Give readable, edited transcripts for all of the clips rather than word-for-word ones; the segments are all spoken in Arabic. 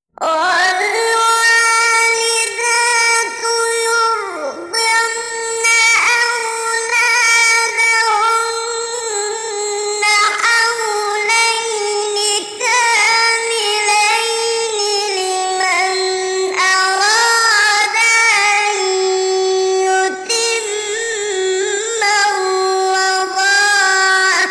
والوالدات يرضعن أولادهن حولين كاملين لمن أراد أن يتم الرضاعة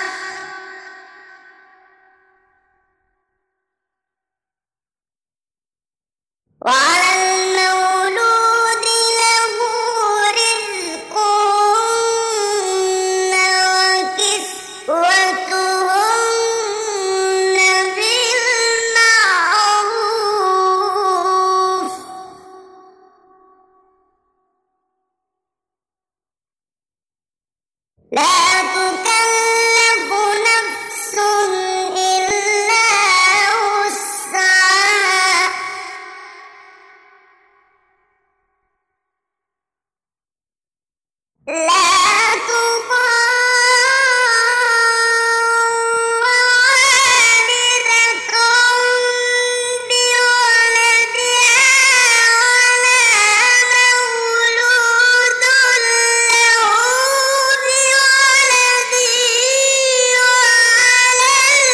وعلى المولود له رزقهن وكسوتهن بالمعروف لا تكلف نفس إلا وسعها لا تضار والدة بولدها ولا مولود له بولده وعلى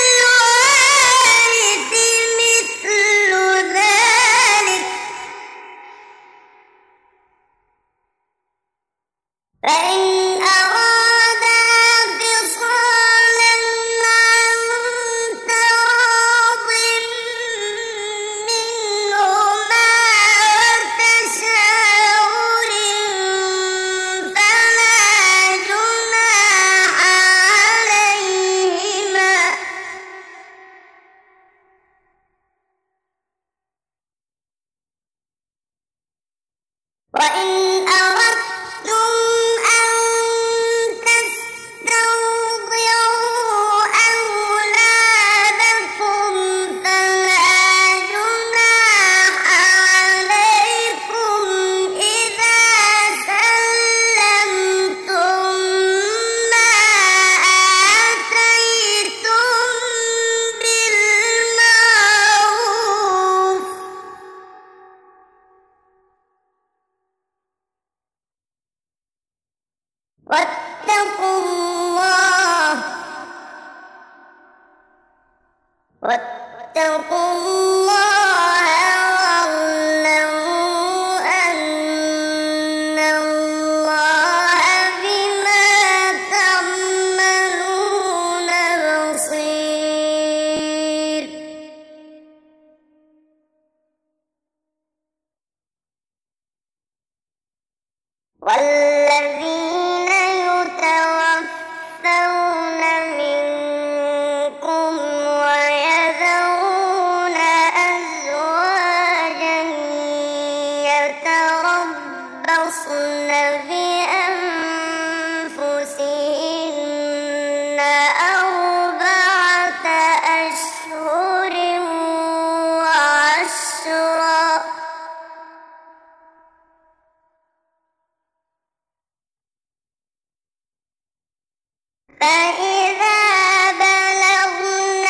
الوارث مثل ذلك فإن أرادا فصالا عن تراض منهما وتشاور فلا جناح عليهما وإن أردتم أن تسترضعوا أولادكم فلا جناح عليكم إذا سلمتم ما آتيتم بالمعروف واتقوا الله واعلموا أن الله بما تعملون بصير والذين يتوفون منكم ويذرون أزواجا يتربصن بأنفسهن أربعة أشهر وعشرا فإذا بلغن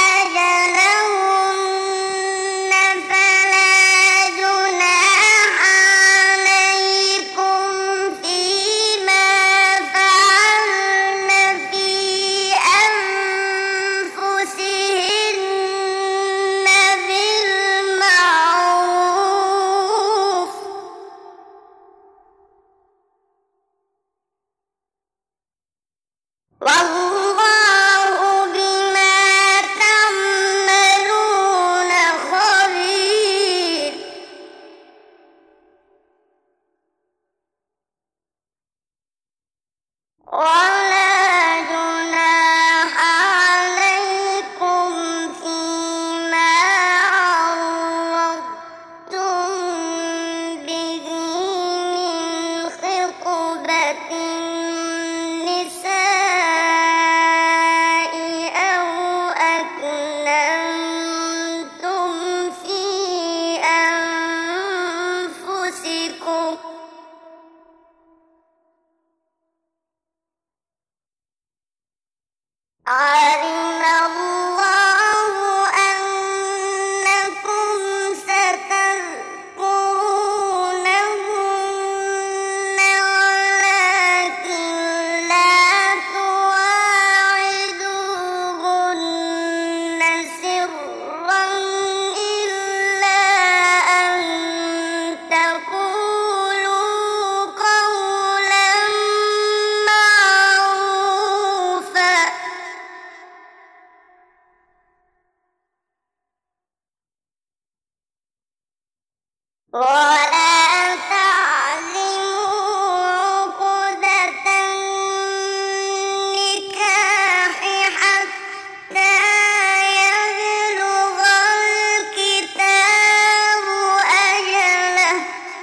أجلهن فلا جناح عليكم فيما فعلن في أنفسهن بالمعروف والله ولا تعزموا عقدة النكاح حتى يبلغ الكتاب أجله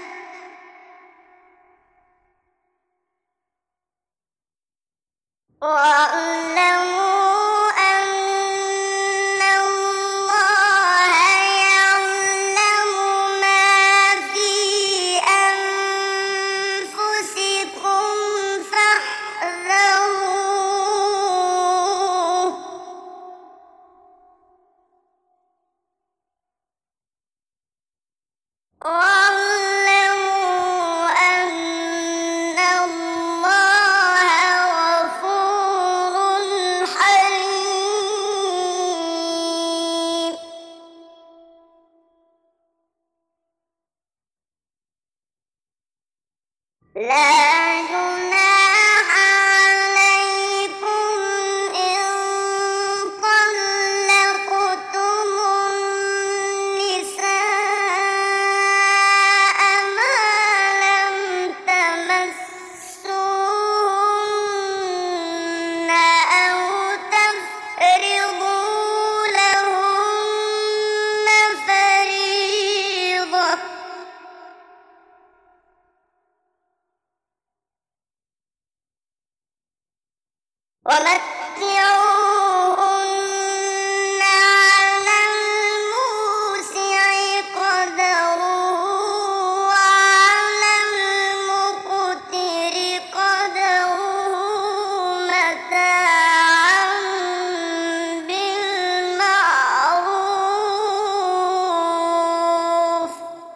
واعلموا أن الله يعلم ما في أنفسكم فاحذروه واعلموا أن الله غفور حليم لا جناح عليكم إن طلقتم النساء ما لم تمسوهن أو تفرضوا لهن فريضة ومتعوهن على الموسع قدره وعلى المقتر قدره متاعا بالمعروف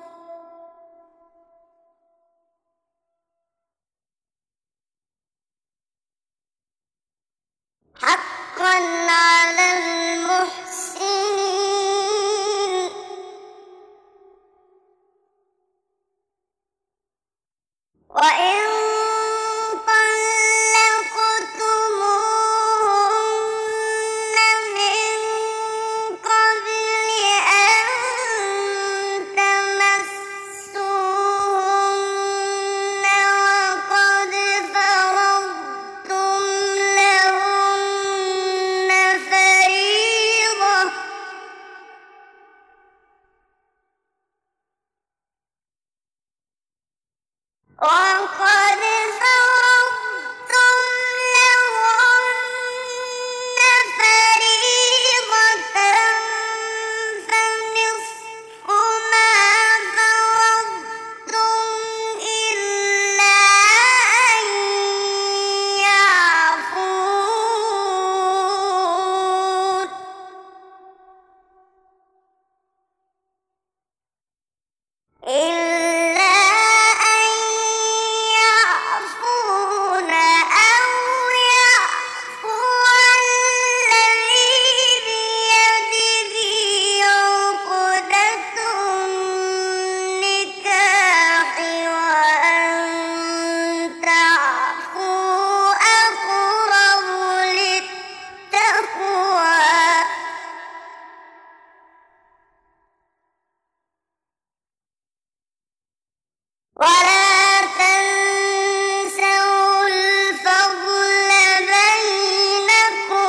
حقا على المحسنين وإن طلقتموهن من قبل أن تمسوهن وقد فرضتم لهن فريضة وقد فرضتم لهن فريضة فنصف ما فرضتم إلا أن يعفون إلا أن يعفون أو يعفو الذي بيده عقدة النكاح وأن تعفوا أقرب للتقوى ولا تنسوا الفضل بينكم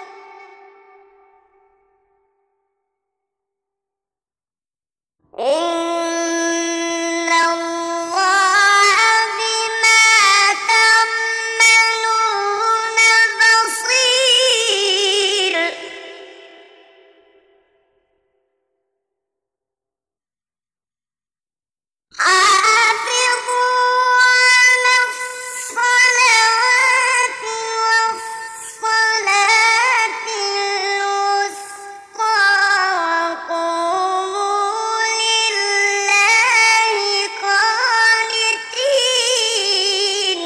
إن الله بما تعملون بصير حافظوا على الصلوات والصلاة الوسطى وقوموا لله قانتين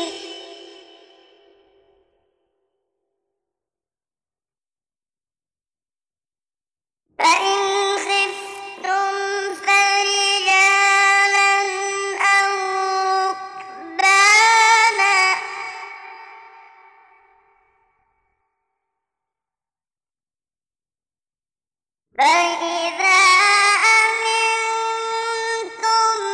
فإن خفتم فرجالا أو ركبانا فإذا أمنتم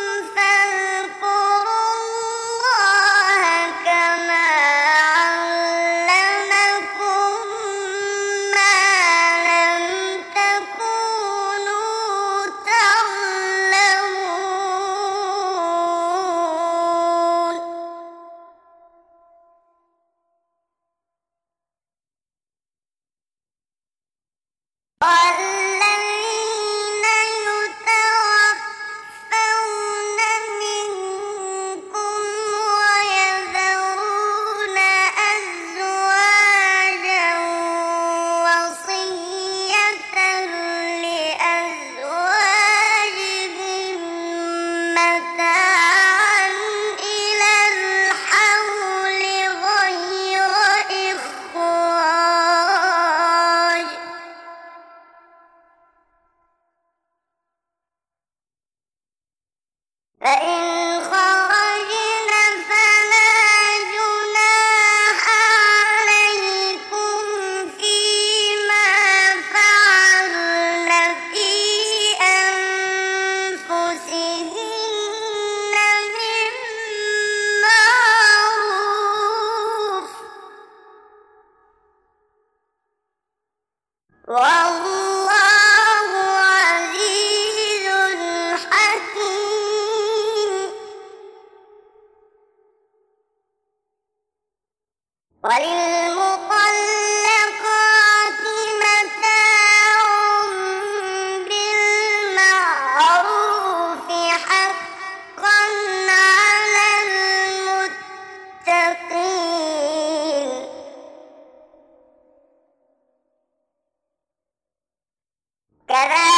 كذلك